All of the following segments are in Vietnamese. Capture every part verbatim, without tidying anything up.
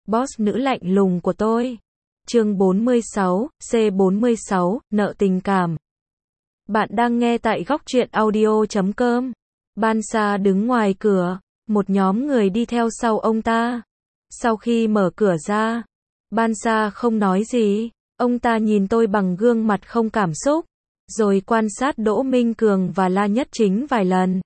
Boss nữ lạnh lùng của tôi. Chương bốn mươi sáu, C bốn mươi sáu, nợ tình cảm. Bạn đang nghe tại góc truyện audio chấm com. Bansa đứng ngoài cửa, một nhóm người đi theo sau ông ta. Sau khi mở cửa ra, Bansa không nói gì, ông ta nhìn tôi bằng gương mặt không cảm xúc, rồi quan sát Đỗ Minh Cường và La Nhất Chính vài lần.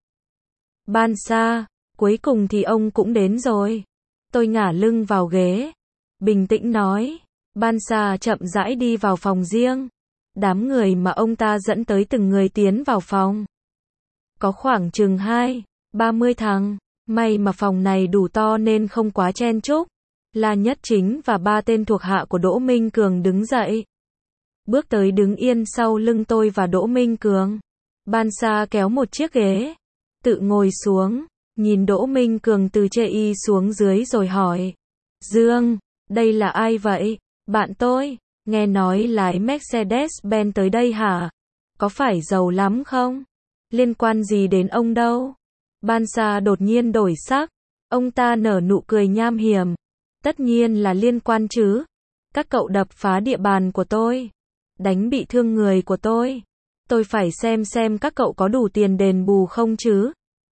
Bansa, cuối cùng thì ông cũng đến rồi. Tôi ngả lưng vào ghế, bình tĩnh nói. Bansa chậm rãi đi vào phòng riêng. Đám người mà ông ta dẫn tới từng người tiến vào phòng. Có khoảng chừng hai, ba mươi thằng. May mà phòng này đủ to nên không quá chen chúc. La Nhất Chính và ba tên thuộc hạ của Đỗ Minh Cường đứng dậy. Bước tới đứng yên sau lưng tôi và Đỗ Minh Cường. Bansa kéo một chiếc ghế, tự ngồi xuống, nhìn Đỗ Minh Cường từ chê y xuống dưới rồi hỏi. Dương, đây là ai vậy? Bạn tôi, nghe nói lái Mercedes-Benz tới đây hả? Có phải giàu lắm không? Liên quan gì đến ông đâu? Bansa đột nhiên đổi sắc. Ông ta nở nụ cười nham hiểm. Tất nhiên là liên quan chứ. Các cậu đập phá địa bàn của tôi, đánh bị thương người của tôi. Tôi phải xem xem các cậu có đủ tiền đền bù không chứ.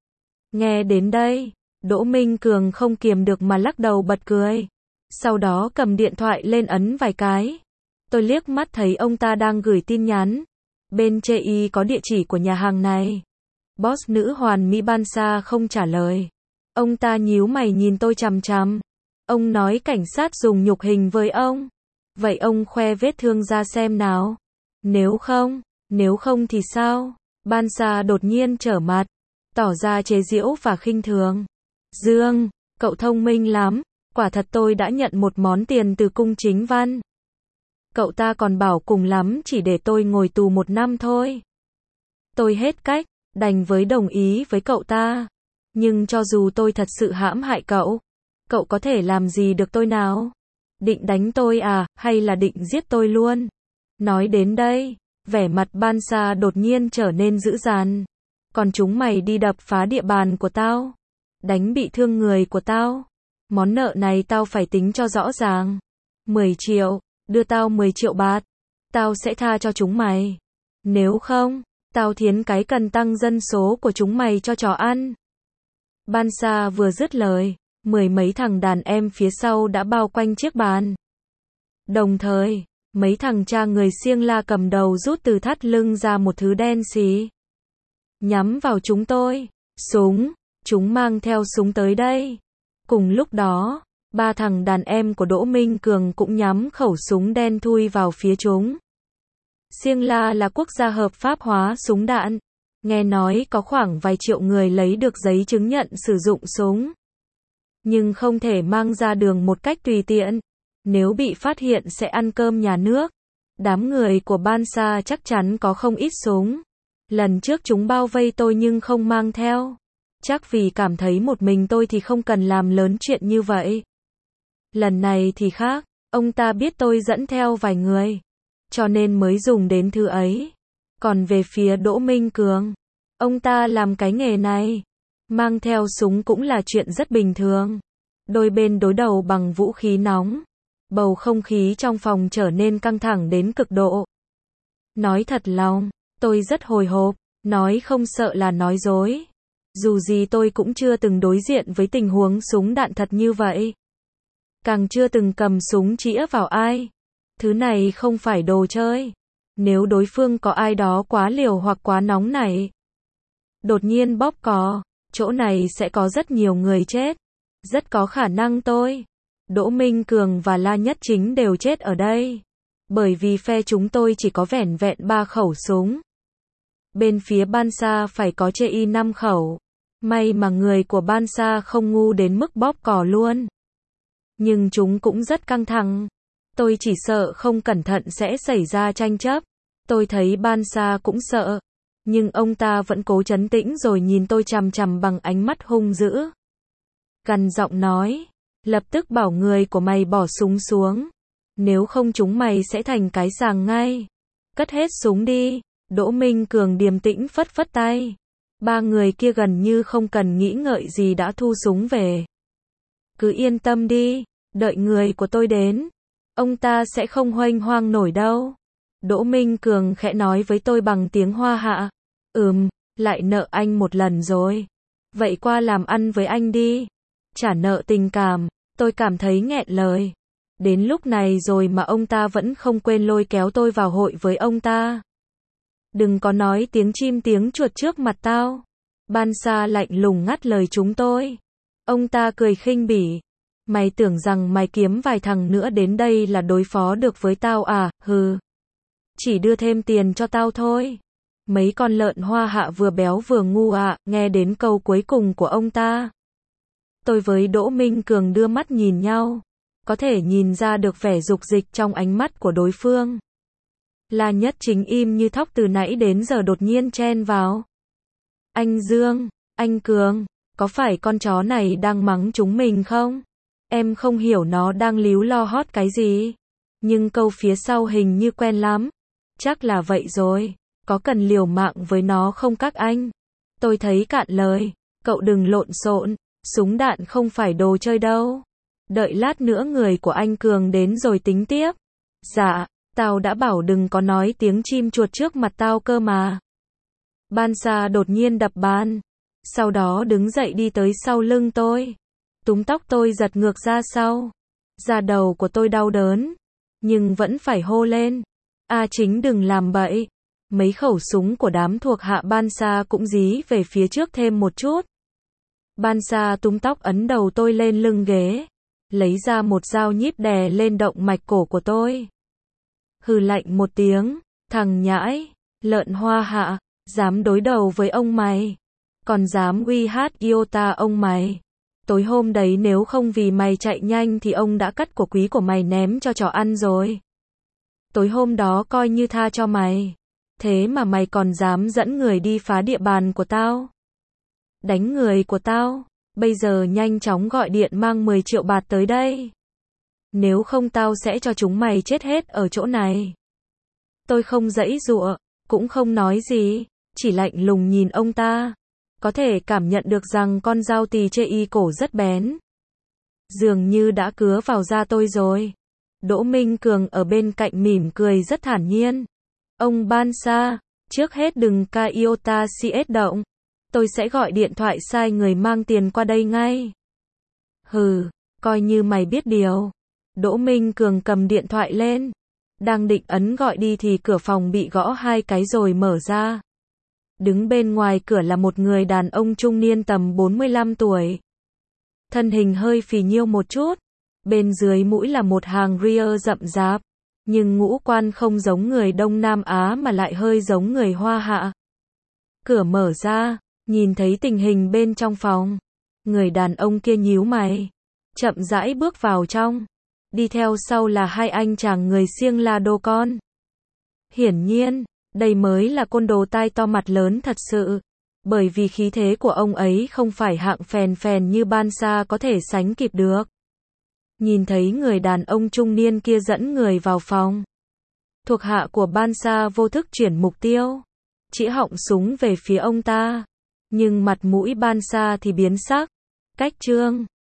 Nghe đến đây, Đỗ Minh Cường không kiềm được mà lắc đầu bật cười. Sau đó cầm điện thoại lên ấn vài cái. Tôi liếc mắt thấy ông ta đang gửi tin nhắn. Bên chê y có địa chỉ của nhà hàng này. Boss nữ hoàn mỹ Bansa không trả lời. Ông ta nhíu mày nhìn tôi chằm chằm. Ông nói cảnh sát dùng nhục hình với ông. Vậy ông khoe vết thương ra xem nào. Nếu không, nếu không thì sao? Bansa đột nhiên trở mặt, tỏ ra chế giễu và khinh thường. Dương, cậu thông minh lắm. Quả thật tôi đã nhận một món tiền từ cung chính văn. Cậu ta còn bảo cùng lắm chỉ để tôi ngồi tù một năm thôi. Tôi hết cách, đành với đồng ý với cậu ta. Nhưng cho dù tôi thật sự hãm hại cậu, cậu có thể làm gì được tôi nào? Định đánh tôi à, hay là định giết tôi luôn? Nói đến đây, vẻ mặt Bansa đột nhiên trở nên dữ dằn. Còn chúng mày đi đập phá địa bàn của tao, đánh bị thương người của tao. Món nợ này tao phải tính cho rõ ràng. mười triệu, đưa tao mười triệu bạt. Tao sẽ tha cho chúng mày. Nếu không, tao thiến cái cần tăng dân số của chúng mày cho chó ăn. Bansa vừa dứt lời, mười mấy thằng đàn em phía sau đã bao quanh chiếc bàn. Đồng thời, mấy thằng cha người Siêng La cầm đầu rút từ thắt lưng ra một thứ đen xì. Nhắm vào chúng tôi. Súng, chúng mang theo súng tới đây. Cùng lúc đó, ba thằng đàn em của Đỗ Minh Cường cũng nhắm khẩu súng đen thui vào phía chúng. Siêng La là quốc gia hợp pháp hóa súng đạn. Nghe nói có khoảng vài triệu người lấy được giấy chứng nhận sử dụng súng. Nhưng không thể mang ra đường một cách tùy tiện. Nếu bị phát hiện sẽ ăn cơm nhà nước. Đám người của Bansa chắc chắn có không ít súng. Lần trước chúng bao vây tôi nhưng không mang theo. Chắc vì cảm thấy một mình tôi thì không cần làm lớn chuyện như vậy. Lần này thì khác, ông ta biết tôi dẫn theo vài người, cho nên mới dùng đến thứ ấy. Còn về phía Đỗ Minh Cường, ông ta làm cái nghề này, mang theo súng cũng là chuyện rất bình thường. Đôi bên đối đầu bằng vũ khí nóng. Bầu không khí trong phòng trở nên căng thẳng đến cực độ. Nói thật lòng, tôi rất hồi hộp, nói không sợ là nói dối. Dù gì tôi cũng chưa từng đối diện với tình huống súng đạn thật như vậy. Càng chưa từng cầm súng chĩa vào ai. Thứ này không phải đồ chơi. Nếu đối phương có ai đó quá liều hoặc quá nóng nảy, đột nhiên bóp cò, chỗ này sẽ có rất nhiều người chết. Rất có khả năng tôi, Đỗ Minh Cường và La Nhất Chính đều chết ở đây. Bởi vì phe chúng tôi chỉ có vẻn vẹn ba khẩu súng. Bên phía Bansa phải có chê y năm khẩu. May mà người của Bansa không ngu đến mức bóp cò luôn. Nhưng chúng cũng rất căng thẳng. Tôi chỉ sợ không cẩn thận sẽ xảy ra tranh chấp. Tôi thấy Bansa cũng sợ. Nhưng ông ta vẫn cố trấn tĩnh rồi nhìn tôi chằm chằm bằng ánh mắt hung dữ. Gằn giọng nói. Lập tức bảo người của mày bỏ súng xuống. Nếu không chúng mày sẽ thành cái sàng ngay. Cất hết súng đi. Đỗ Minh Cường điềm tĩnh phất phất tay. Ba người kia gần như không cần nghĩ ngợi gì đã thu súng về. Cứ yên tâm đi, Đợi người của tôi đến, ông ta sẽ không huênh hoang nổi đâu. Đỗ Minh Cường khẽ nói với tôi bằng tiếng Hoa Hạ. Ừm, lại nợ anh một lần rồi. Vậy qua làm ăn với anh đi. Trả nợ tình cảm, tôi cảm thấy nghẹn lời. Đến lúc này rồi mà ông ta vẫn không quên lôi kéo tôi vào hội với ông ta. Đừng có nói tiếng chim tiếng chuột trước mặt tao. Ban Sa lạnh lùng ngắt lời chúng tôi. Ông ta cười khinh bỉ. Mày tưởng rằng mày kiếm vài thằng nữa đến đây là đối phó được với tao à, hừ. Chỉ đưa thêm tiền cho tao thôi. Mấy con lợn Hoa Hạ vừa béo vừa ngu ạ, nghe đến câu cuối cùng của ông ta. Tôi với Đỗ Minh Cường đưa mắt nhìn nhau. Có thể nhìn ra được vẻ dục dịch trong ánh mắt của đối phương. La Nhất Chính im như thóc từ nãy đến giờ đột nhiên chen vào. Anh Dương, anh Cường, có phải con chó này đang mắng chúng mình không? Em không hiểu nó đang líu lo hót cái gì. Nhưng câu phía sau hình như quen lắm. Chắc là vậy rồi. Có cần liều mạng với nó không các anh? Tôi thấy cạn lời. Cậu đừng lộn xộn. Súng đạn không phải đồ chơi đâu. Đợi lát nữa người của anh Cường đến rồi tính tiếp. Dạ, tao đã bảo đừng có nói tiếng chim chuột trước mặt tao cơ mà. Ban Sa đột nhiên đập bàn. Sau đó đứng dậy đi tới sau lưng tôi. Túm tóc tôi giật ngược ra sau. Da đầu của tôi đau đớn. Nhưng vẫn phải hô lên. A Chính đừng làm bậy. Mấy khẩu súng của đám thuộc hạ Ban Sa cũng dí về phía trước thêm một chút. Ban Sa túm tóc ấn đầu tôi lên lưng ghế. Lấy ra một dao nhíp đè lên động mạch cổ của tôi. Hừ lạnh một tiếng. Thằng nhãi. Lợn Hoa Hạ. Dám đối đầu với ông mày. Còn dám uy hát Iota ông mày. Tối hôm đấy nếu không vì mày chạy nhanh thì ông đã cắt của quý của mày ném cho chó ăn rồi. Tối hôm đó coi như tha cho mày. Thế mà mày còn dám dẫn người đi phá địa bàn của tao. Đánh người của tao. Bây giờ nhanh chóng gọi điện mang mười triệu bạt tới đây. Nếu không tao sẽ cho chúng mày chết hết ở chỗ này. Tôi không giãy giụa, cũng không nói gì, chỉ lạnh lùng nhìn ông ta. Có thể cảm nhận được rằng con dao tì chê y cổ rất bén. Dường như đã cứa vào da tôi rồi. Đỗ Minh Cường ở bên cạnh mỉm cười rất thản nhiên. Ông Ban Sa, trước hết đừng ca iota cs động. Tôi sẽ gọi điện thoại sai người mang tiền qua đây ngay. Hừ, coi như mày biết điều. Đỗ Minh Cường cầm điện thoại lên. Đang định ấn gọi đi thì cửa phòng bị gõ hai cái rồi mở ra. Đứng bên ngoài cửa là một người đàn ông trung niên tầm bốn mươi lăm tuổi. Thân hình hơi phì nhiêu một chút. Bên dưới mũi là một hàng ria rậm rạp. Nhưng ngũ quan không giống người Đông Nam Á mà lại hơi giống người Hoa Hạ. Cửa mở ra, nhìn thấy tình hình bên trong phòng. Người đàn ông kia nhíu mày. Chậm rãi bước vào trong. Đi theo sau là hai anh chàng người Siêng La Đô con. Hiển nhiên, đây mới là côn đồ tai to mặt lớn thật sự. Bởi vì khí thế của ông ấy không phải hạng phèn phèn như Ban Sa có thể sánh kịp được. Nhìn thấy người đàn ông trung niên kia dẫn người vào phòng. Thuộc hạ của Ban Sa vô thức chuyển mục tiêu. Chĩa họng súng về phía ông ta. Nhưng mặt mũi Ban Sa thì biến sắc. Cách trương.